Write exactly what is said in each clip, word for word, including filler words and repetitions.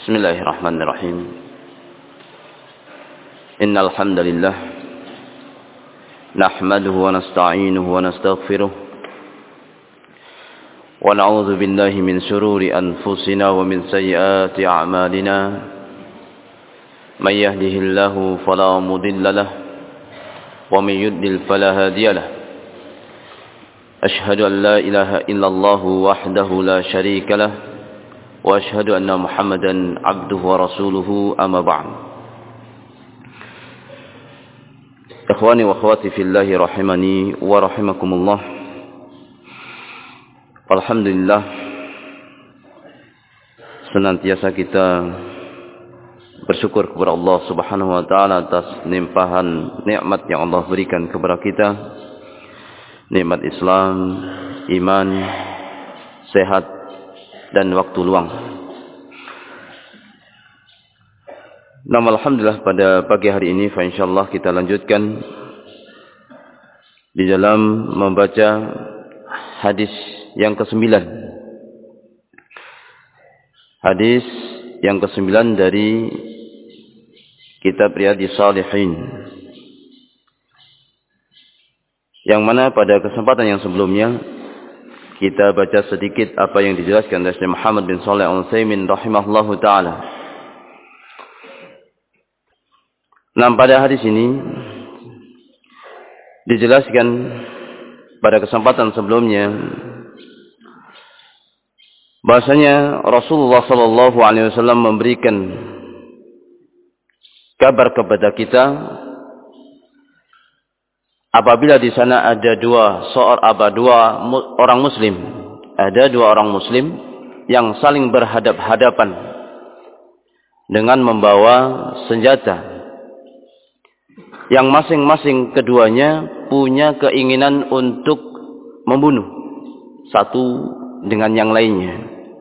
Bismillahirrahmanirrahim. Innal hamdalillah nahmaduhu wa nasta'inuhu wa nastaghfiruh wa na'udzu billahi min shururi anfusina wa min sayyiati a'malina. May yahdihillahu fala mudilla lahu wa may yudlil fala hadiya lahu. Ashhadu an la ilaha illallah wahdahu la syarika lahu wa ashhadu anna Muhammadan abduhu wa rasuluhu, amma ba'd. Ikhwani wa akhwati fillahi rahimani wa rahimakumullah. Alhamdulillah, senantiasa kita bersyukur kepada Allah Subhanahu wa taala atas limpahan nikmat yang Allah berikan kepada kita. Nikmat Islam, iman, sehat, dan waktu luang. Namun alhamdulillah pada pagi hari ini insyaallah kita lanjutkan di dalam membaca hadis yang kesembilan. Hadis yang kesembilan dari kitab Riyadhis Shalihin, yang mana pada kesempatan yang sebelumnya kita baca sedikit apa yang dijelaskan oleh Syekh Muhammad bin Shalih Al-Utsaimin rahimahullahu taala. Nah, pada hadis ini dijelaskan pada kesempatan sebelumnya bahasanya Rasulullah sallallahu alaihi wasallam memberikan kabar kepada kita apabila di sana ada dua seorang apa dua orang muslim, ada dua orang muslim yang saling berhadap-hadapan dengan membawa senjata, yang masing-masing keduanya punya keinginan untuk membunuh satu dengan yang lainnya.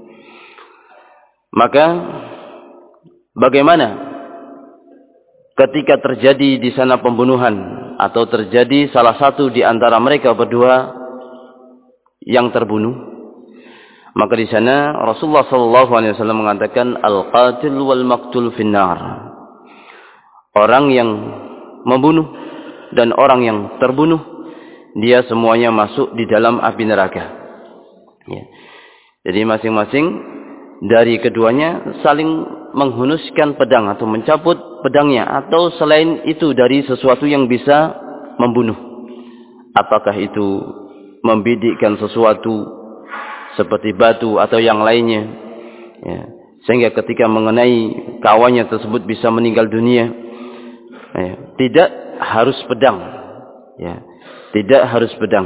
Maka bagaimana ketika terjadi di sana pembunuhan, atau terjadi salah satu di antara mereka berdua yang terbunuh? Maka di sana Rasulullah sallallahu alaihi wasallam mengatakan al-qatil wal maqtul finnar. Orang yang membunuh dan orang yang terbunuh, dia semuanya masuk di dalam api neraka. Ya. Jadi masing-masing dari keduanya saling menghunuskan pedang atau mencabut pedangnya, atau selain itu dari sesuatu yang bisa membunuh. Apakah itu membidikkan sesuatu seperti batu atau yang lainnya, ya, sehingga ketika mengenai kawannya tersebut bisa meninggal dunia. Ya, tidak harus pedang, ya, tidak harus pedang.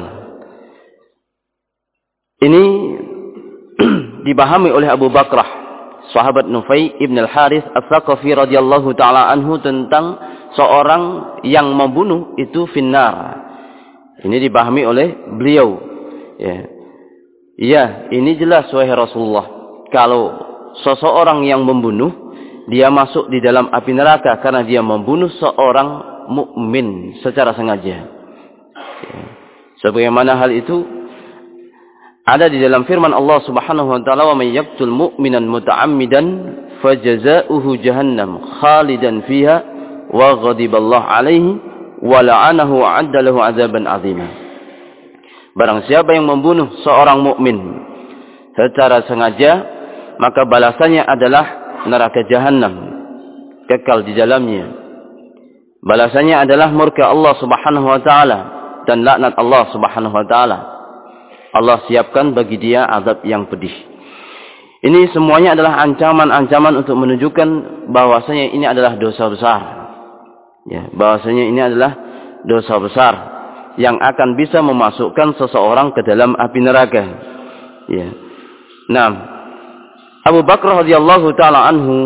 Ini dipahami oleh Abu Bakrah, sahabat Nufai ibn al-Harith al-Thaqafi radhiyallahu ta'ala anhu, tentang seorang yang membunuh itu finnar. Ini dipahami oleh beliau. Ya, ya, ini jelas wahai Rasulullah, kalau seseorang yang membunuh, dia masuk di dalam api neraka karena dia membunuh seorang mukmin secara sengaja. Ya. Sebagaimana hal itu ada di dalam firman Allah Subhanahu wa taala, "Wa may yaqtul mu'minan muta'ammidan fajazaohu jahannam khalidan fiha wa ghadiballahu 'alaihi wa la'anahu wa 'adda lahu 'adzaban 'azima." Barang siapa yang membunuh seorang mukmin secara sengaja, maka balasannya adalah neraka jahanam, kekal di dalamnya. Balasannya adalah murka Allah Subhanahu wa taala dan laknat Allah Subhanahu wa taala. Allah siapkan bagi dia azab yang pedih. Ini semuanya adalah ancaman-ancaman untuk menunjukkan bahwasanya ini adalah dosa besar. Ya, bahwasanya ini adalah dosa besar yang akan bisa memasukkan seseorang ke dalam api neraka. Ya. Nah, Abu Bakar radhiyallahu taala anhu,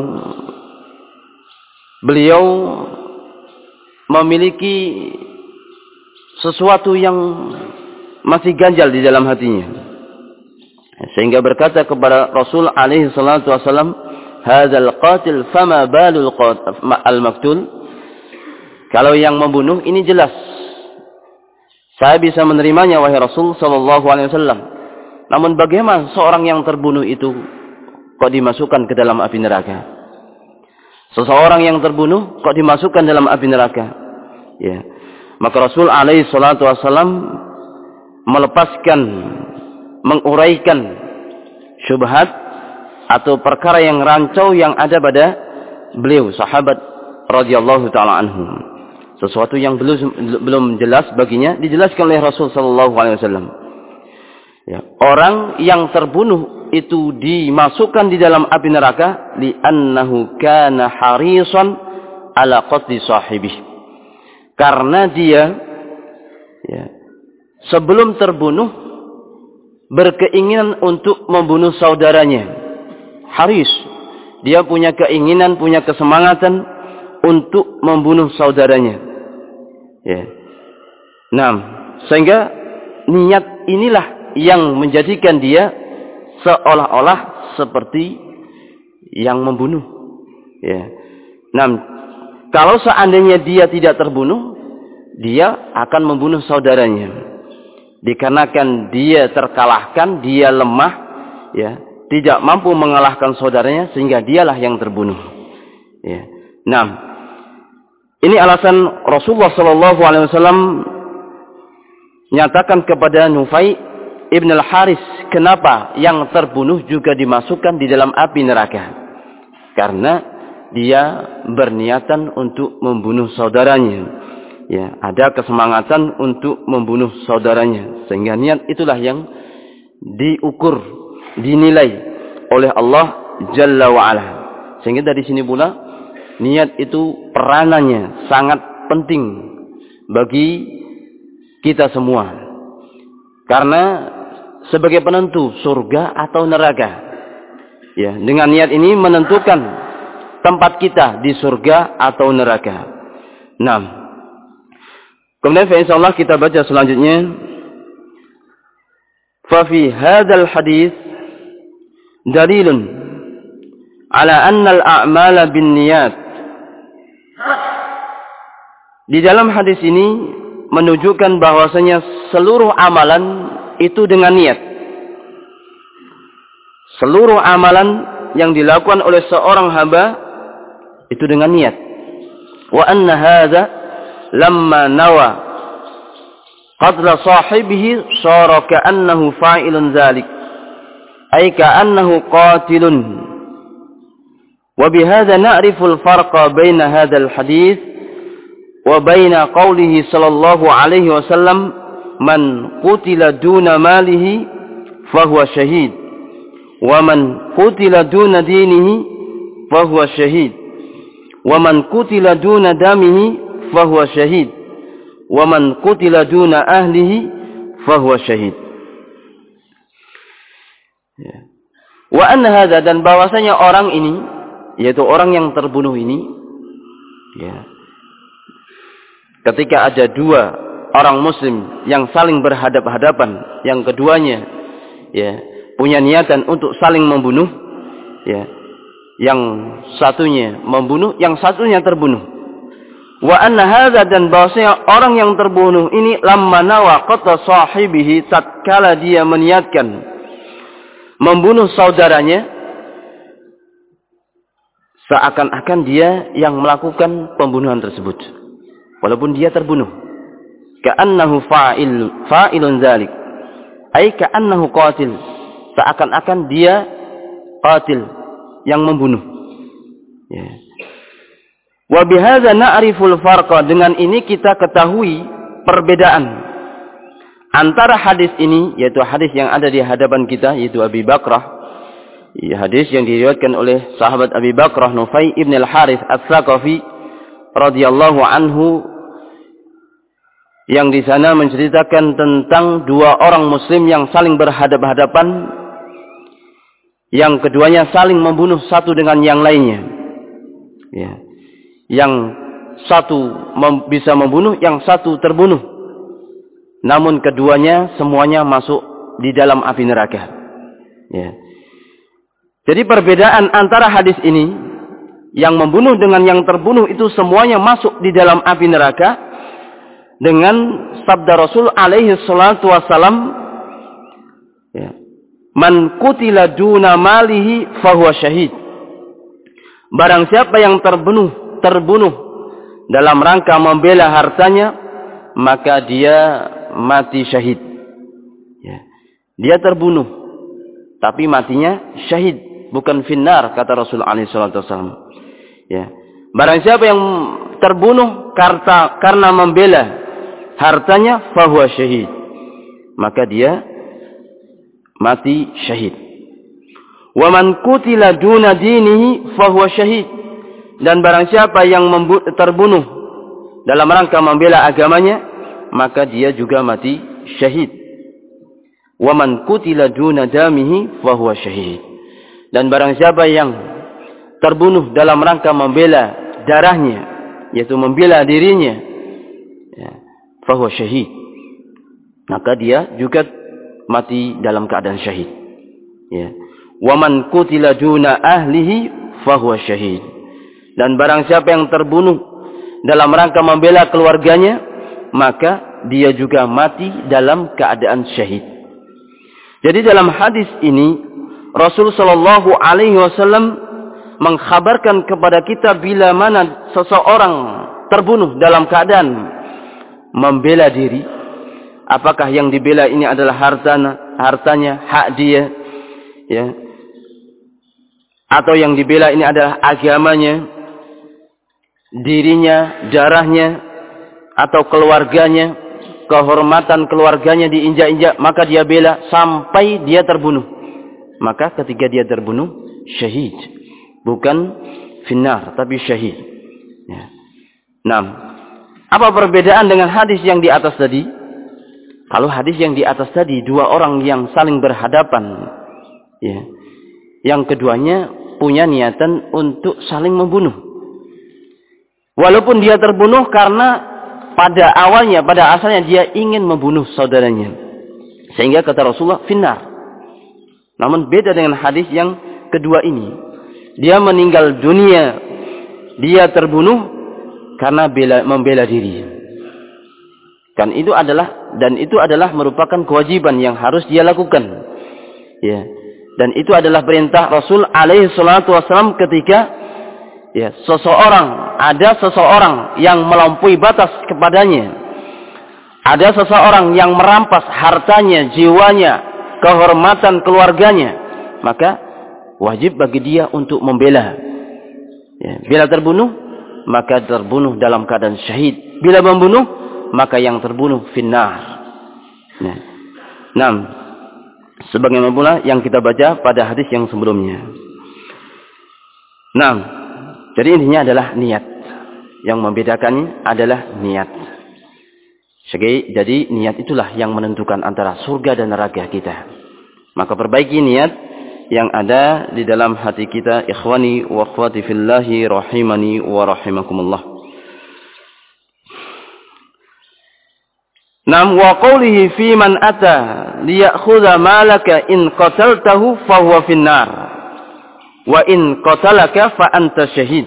beliau memiliki sesuatu yang masih ganjal di dalam hatinya, sehingga berkata kepada Rasul alaihi salatu wasallam, "Hadzal qatil fama balul al-maqtul." Kalau yang membunuh ini jelas, saya bisa menerimanya wahai Rasul sallallahu alaihi wasallam. Namun bagaimana seorang yang terbunuh itu kok dimasukkan ke dalam api neraka? Seseorang yang terbunuh kok dimasukkan dalam api neraka? Ya. Maka Rasul alaihi salatu wasallam melepaskan, menguraikan syubhat atau perkara yang rancau yang ada pada beliau, sahabat radhiyallahu taala anhum. Sesuatu yang belum belum jelas baginya dijelaskan oleh Rasul sallallahu alaihi wasallam. Ya, orang yang terbunuh itu dimasukkan di dalam api neraka li'annahu kana harisan ala qatli sahibih. Karena dia ya, sebelum terbunuh berkeinginan untuk membunuh saudaranya. Haris, dia punya keinginan, punya kesemangatan untuk membunuh saudaranya. Ya. Nah, sehingga niat inilah yang menjadikan dia seolah-olah seperti yang membunuh. Ya. Nah, kalau seandainya dia tidak terbunuh, dia akan membunuh saudaranya. Dikarenakan dia terkalahkan, dia lemah, ya, tidak mampu mengalahkan saudaranya, sehingga dialah yang terbunuh. Ya. Nah, ini alasan Rasulullah Shallallahu Alaihi Wasallam nyatakan kepada Nufai ibn al-Haris, kenapa yang terbunuh juga dimasukkan di dalam api neraka? Karena dia berniatan untuk membunuh saudaranya. Ya, ada kesemangatan untuk membunuh saudaranya, sehingga niat itulah yang diukur, dinilai oleh Allah Jalla wa Ala. Sehingga dari sini pula niat itu peranannya sangat penting bagi kita semua. Karena sebagai penentu surga atau neraka. Ya, dengan niat ini menentukan tempat kita di surga atau neraka. Nah, kemudian insyaallah kita baca selanjutnya. Fa fi hadzal hadis dalilun ala anna al-a'mala binniyat. Di dalam hadis ini menunjukkan bahwasanya seluruh amalan itu dengan niat. Seluruh amalan yang dilakukan oleh seorang hamba itu dengan niat. Wa anna hadza lamma nawa qatla sahibihi sara ka'annahu fa'ilun dzalik ay ka'annahu qatilun. Wa bihadza na'rifu al-farqa baina hadzal hadits wa baina qawlihi sallallahu alaihi wasallam man qutila duna malihi fahuwa syahid wa man qutila duna dinihi fahuwa syahid wa man qutila duna damihi fahuwa syahid wa man qutila duna ahlihi fahuwa syahid. Ya. Wa anna hadza, dan bahwasanya orang ini, yaitu orang yang terbunuh ini, ya, ketika ada dua orang muslim yang saling berhadap-hadapan, yang keduanya ya punya niatan untuk saling membunuh, ya, yang satunya membunuh, yang satunya terbunuh. Wa anna hadza, dan bahwasanya orang yang terbunuh ini lamma nawa qata sahibihi, tatkala dia meniatkan membunuh saudaranya, seakan-akan dia yang melakukan pembunuhan tersebut walaupun dia terbunuh. Ka'annahu fa'il fa'ilun dzalik ay ka'annahu qatil, seakan-akan dia qatil yang membunuh. Ya. Wa bihadza na'riful farqa, dengan ini kita ketahui perbedaan antara hadis ini, yaitu hadis yang ada di hadapan kita, yaitu Abi Bakrah, ya, hadis yang diriwayatkan oleh sahabat Abi Bakrah Nufai ibn al-Harits Ats-Tsaqafi radhiyallahu anhu, yang di sana menceritakan tentang dua orang muslim yang saling berhadap-hadapan, yang keduanya saling membunuh satu dengan yang lainnya. Ya. Yang satu mem bisa membunuh, yang satu terbunuh. Namun keduanya semuanya masuk di dalam api neraka. Ya. Jadi perbedaan antara hadis ini, yang membunuh dengan yang terbunuh itu semuanya masuk di dalam api neraka, dengan sabda Rasul alaihi salatu wassalam, ya, man qutila duna malihi fahuwa syahid. Barang siapa yang terbunuh, terbunuh dalam rangka membela hartanya, maka dia mati syahid. Ya. Dia terbunuh, tapi matinya syahid, bukan finnar, kata Rasulullah alaihi wasallam. Ya. Barang siapa yang terbunuh karena, karena membela hartanya, fahuwa syahid, maka dia mati syahid. Wa man qutila duna dinihi fahuwa syahid. Dan barang siapa yang terbunuh dalam rangka membela agamanya, maka dia juga mati syahid. Wa man qutila duna damihi fahuwa syahid. Dan barang siapa yang terbunuh dalam rangka membela darahnya, yaitu membela dirinya, ya, fahuwa syahid, maka dia juga mati dalam keadaan syahid. Ya. Wa man qutila duna ahlihi fahuwa syahid. Dan barang siapa yang terbunuh dalam rangka membela keluarganya, maka dia juga mati dalam keadaan syahid. Jadi dalam hadis ini Rasul sallallahu alaihi wasallam mengkhabarkan kepada kita bila mana seseorang terbunuh dalam keadaan membela diri, apakah yang dibela ini adalah hartanya, hartanya, hak dia, ya, atau yang dibela ini adalah agamanya, dirinya, darahnya, atau keluarganya, kehormatan keluarganya diinjak-injak, maka dia bela sampai dia terbunuh. Maka ketika dia terbunuh, syahid, bukan finnar, tapi syahid. Ya. Nah, apa perbedaan dengan hadis yang di atas tadi? Kalau hadis yang di atas tadi, dua orang yang saling berhadapan, ya, yang keduanya punya niatan untuk saling membunuh. Walaupun dia terbunuh karena pada awalnya, pada asalnya dia ingin membunuh saudaranya. Sehingga kata Rasulullah, finnar. Namun beda dengan hadis yang kedua ini. Dia meninggal dunia, dia terbunuh karena bela, membela diri. Kan itu adalah, dan itu adalah merupakan kewajiban yang harus dia lakukan. Ya. Dan itu adalah perintah Rasul alaihi salatu wasallam ketika, ya, seseorang, ada seseorang yang melampaui batas kepadanya. Ada seseorang yang merampas hartanya, jiwanya, kehormatan keluarganya, maka wajib bagi dia untuk membela. Ya, bila terbunuh, maka terbunuh dalam keadaan syahid. Bila membunuh, maka yang terbunuh finnar. Nah, enam. Sebagaimana pula yang kita baca pada hadis yang sebelumnya. Nah, jadi intinya adalah niat. Yang membedakannya adalah niat. Jadi niat itulah yang menentukan antara surga dan neraka kita. Maka perbaiki niat yang ada di dalam hati kita. Ikhwani wa akhwati fillahi rahimani wa rahimakumullah. Nam wa qawlihi fi man ata liyakhudha malaka in qataltahu fahuwa finnar wa in qatalaka fa anta syahid.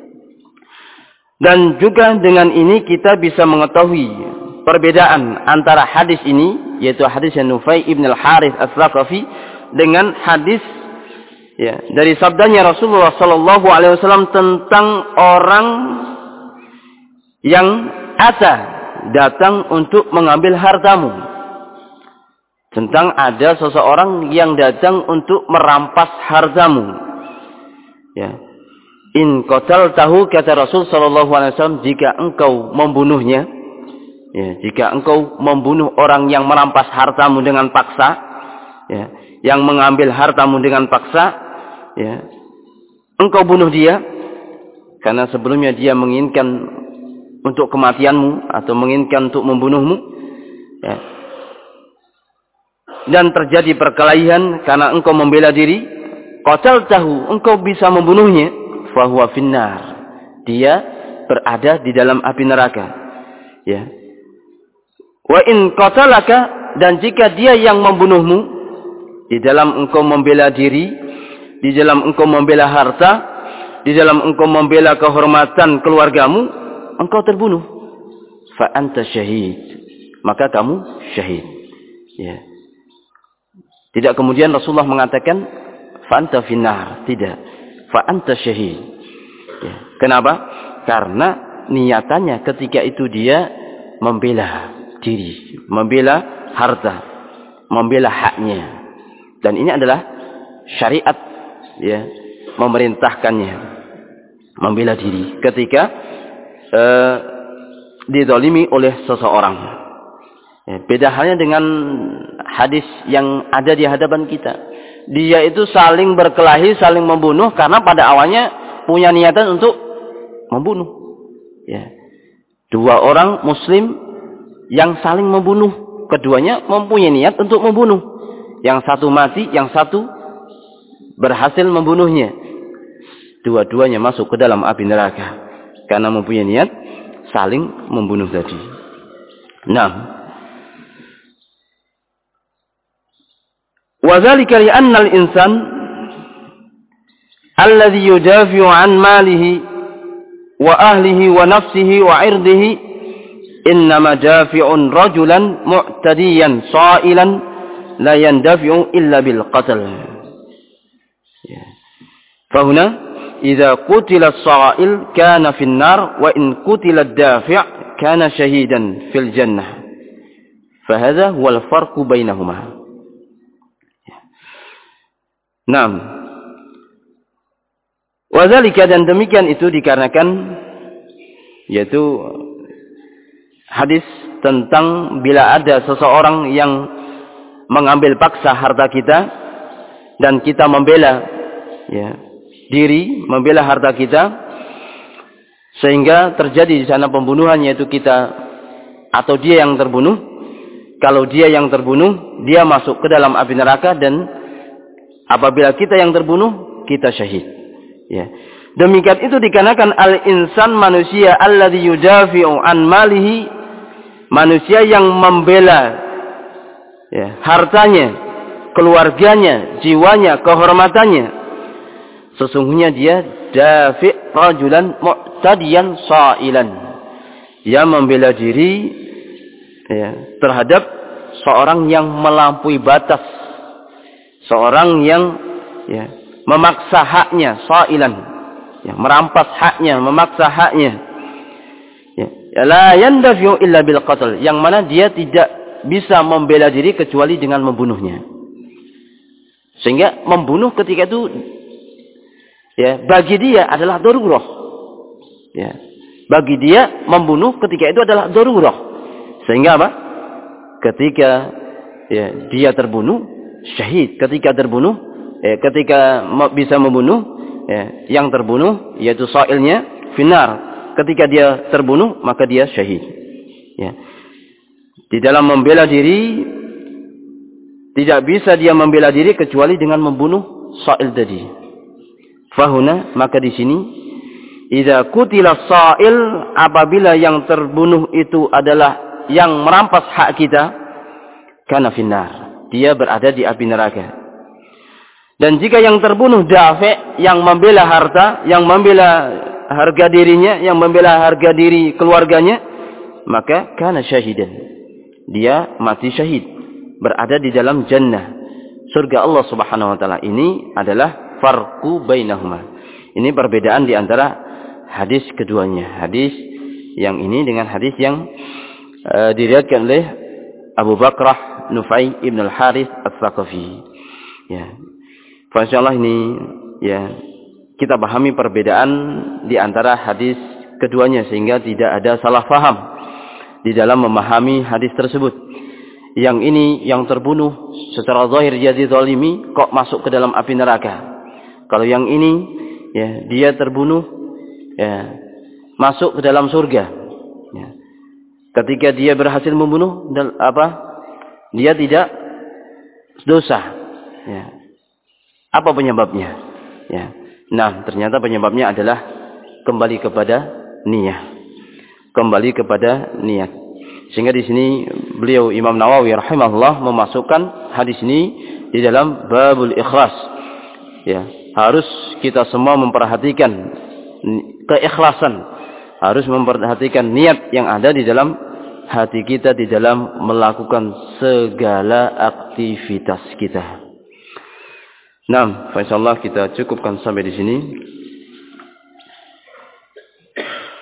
Dan juga dengan ini kita bisa mengetahui perbedaan antara hadis ini, yaitu hadis Nufai ibn al-Harith as-Saqafi, dengan hadis, ya, dari sabdanya Rasulullah sallallahu alaihi wasallam tentang orang yang ata, datang untuk mengambil hartamu. Tentang ada seseorang yang datang untuk merampas hartamu. Ya. In qataltahu, kata Rasul sallallahu alaihi wasallam, jika engkau membunuhnya, ya, jika engkau membunuh orang yang merampas hartamu dengan paksa, ya, yang mengambil hartamu dengan paksa, ya, engkau bunuh dia karena sebelumnya dia menginginkan untuk kematianmu atau menginginkan untuk membunuhmu, ya, dan terjadi perkelahian karena engkau membela diri, qataltahu, engkau bisa membunuhnya, fahuwa finnar, dia berada di dalam api neraka. Ya. Wa in qatalaka, dan jika dia yang membunuhmu, di dalam engkau membela diri, di dalam engkau membela harta, di dalam engkau membela kehormatan keluargamu, engkau terbunuh, fa anta syahid, maka kamu syahid. Ya. Tidak kemudian Rasulullah mengatakan fa anta finnar, tidak, fa anta syahid, Ya. Kenapa? Karena niatannya ketika itu dia membela diri, membela harta, membela haknya. Dan ini adalah syariat, ya, memerintahkannya membela diri ketika uh, dizalimi oleh seseorang. Ya, beda halnya dengan hadis yang ada di hadapan kita. Dia itu saling berkelahi, saling membunuh karena pada awalnya punya niatan untuk membunuh. Ya. Dua orang muslim yang saling membunuh. Keduanya mempunyai niat untuk membunuh. Yang satu mati, yang satu berhasil membunuhnya. Dua-duanya masuk ke dalam api neraka. Karena mempunyai niat saling membunuh tadi. Nah. Wadzalika li'anna al-insan alladhi yudafi'u an malihi wa ahlihi wa nafsihi wa 'irdihi innama dafi'un rajulan mu'tadiyan sa'ilan la yandafi'u illa bil qatl. Ya. Fahuna idza qutila as-sa'il kana fi an-nar wa in qutila ad-dafi' kana shahidan fil jannah. Fahadha huwa al-farqu bainahuma. Naam. Wadzalika, dan demikian itu dikarenakan yaitu hadis tentang bila ada seseorang yang mengambil paksa harta kita dan kita membela, ya, diri, membela harta kita sehingga terjadi di sana pembunuhan, yaitu kita atau dia yang terbunuh. Kalau dia yang terbunuh, dia masuk ke dalam api neraka, dan apabila kita yang terbunuh, kita syahid. Ya. Demikian itu dikarenakan al-insan, manusia, alladzi yudafi'u an malihi, manusia yang membela, ya, hartanya, keluarganya, jiwanya, kehormatannya. Sesungguhnya dia dafi' rajulan mu'tadiyan sa'ilan. Dia membela diri, ya, terhadap seorang yang melampaui batas, seorang yang, ya, memaksa haknya, sa'ilan, ya, merampas haknya, memaksa haknya. Ya, la yandafi'u illa bil qatl, yang mana dia tidak bisa membela diri kecuali dengan membunuhnya. Sehingga membunuh ketika itu, ya, bagi dia adalah darurah. Ya, bagi dia membunuh ketika itu adalah darurah. Sehingga apa? Ketika, ya, dia terbunuh, syahid. Ketika terbunuh, Eh, ketika bisa membunuh, eh, yang terbunuh yaitu sa'ilnya finnar. Ketika dia terbunuh, maka dia syahid. Ya. Di dalam membela diri, tidak bisa dia membela diri kecuali dengan membunuh sa'il tadi. Fahuna, maka di sini, idza qutila sa'il, apabila yang terbunuh itu adalah yang merampas hak kita, kana finnar, dia berada di api neraka. Dan jika yang terbunuh dafi', yang membela harta, yang membela harga dirinya, yang membela harga diri keluarganya, maka kana syahidan, dia mati syahid, berada di dalam jannah, surga Allah Subhanahu wa taala. Ini adalah farqu bainahuma. Ini perbedaan di antara hadis keduanya. Hadis yang ini dengan hadis yang uh, diriwayatkan oleh Abu Bakrah Nufai ibn al-Harith As-Saqafi. Ya. Insyaallah ini, ya, kita pahami perbedaan di antara hadis keduanya sehingga tidak ada salah faham di dalam memahami hadis tersebut. Yang ini yang terbunuh secara zahir jadi zalimi, kok masuk ke dalam api neraka. Kalau yang ini, ya, dia terbunuh, ya, masuk ke dalam surga. Ya. Ketika dia berhasil membunuh, dan apa? Dia tidak dosa. Ya. Apa penyebabnya? Ya. Nah, ternyata penyebabnya adalah kembali kepada niat. Kembali kepada niat. Sehingga di sini beliau Imam Nawawi rahimahullah memasukkan hadis ini di dalam babul ikhlas. Ya, harus kita semua memperhatikan keikhlasan. Harus memperhatikan niat yang ada di dalam hati kita di dalam melakukan segala aktivitas kita. Nah, insyaallah kita cukupkan sampai di sini.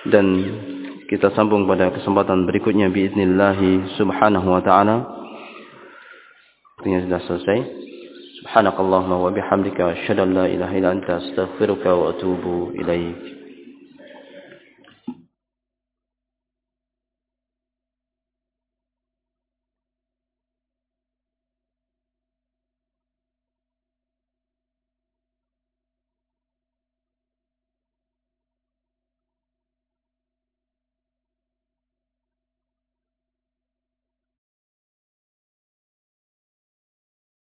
dan kita sambung pada kesempatan berikutnya biiznillah subhanahu wa ta'ala. Waktunya sudah selesai. Subhanakallahumma wa bihamdika asyhadu an la ilaha illa anta astaghfiruka wa atubu ilaik.